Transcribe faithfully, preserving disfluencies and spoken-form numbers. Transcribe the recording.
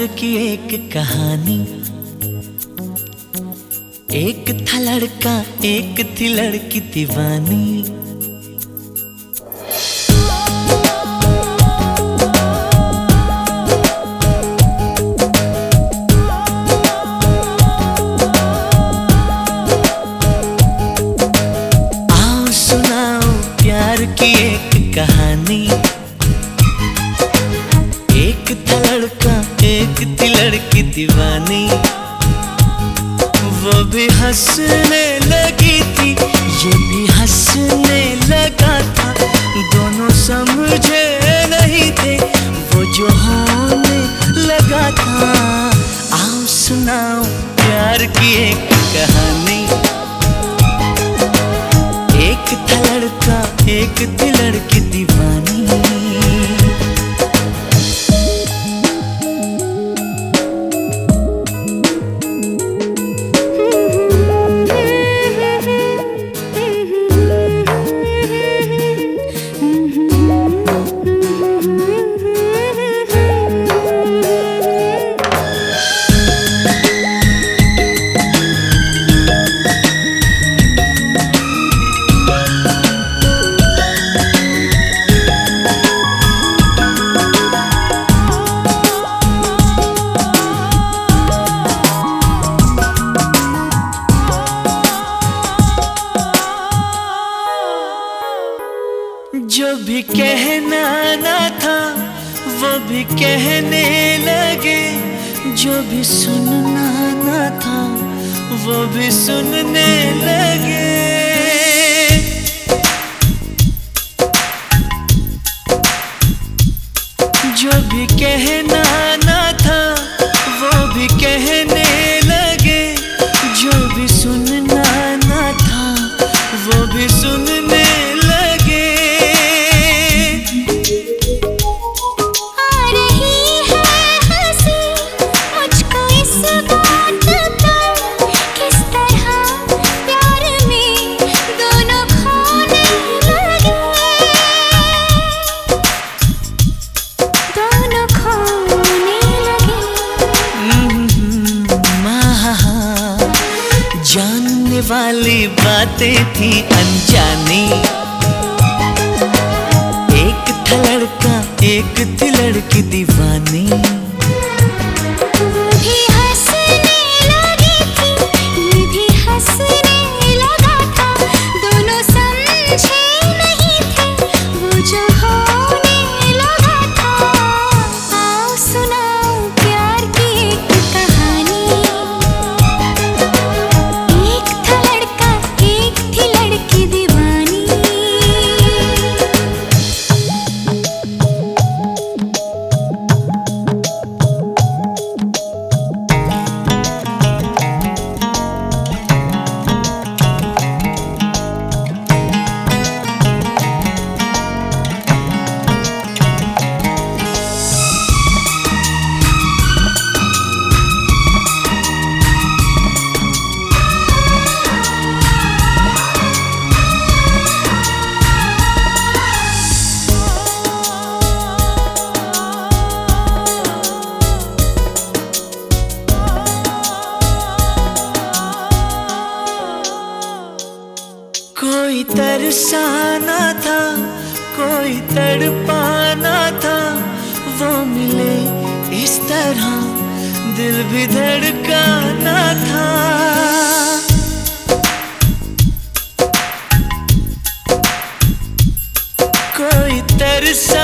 प्यार की एक कहानी। एक था लड़का, एक थी लड़की दीवानी। आओ सुनाओ प्यार की एक कहानी। एक था लड़का, एक थी लड़की दीवानी। वो भी हंसने लगी थी, ये भी हंसने लगा था। दोनों समझे नहीं थे, वो जो होने लगा था। आओ सुनाओ प्यार की एक कहानी। एक था लड़का, एक थी लड़की दीवानी। जो भी कहना ना था वो भी कहने लगे। जो भी सुनना ना था वो भी सुनने लगे। जो भी कहना ना था वो भी कहने लगे। जो भी सुनना ना था वो भी सुनने लगे। जानने वाली बातें थी अनजानी। एक था लड़का, एक थी लड़की दीवानी। भी हंसने लगी थी, ये भी हंसने लगा था। दोनों समझे नहीं थे, वो जो होने लगा था। आओ सुनाओ प्यार की एक कहानी। कोई तरसाना था, कोई तड़पाना था। वो मिले इस तरह दिल भी धड़काना था। कोई तरसा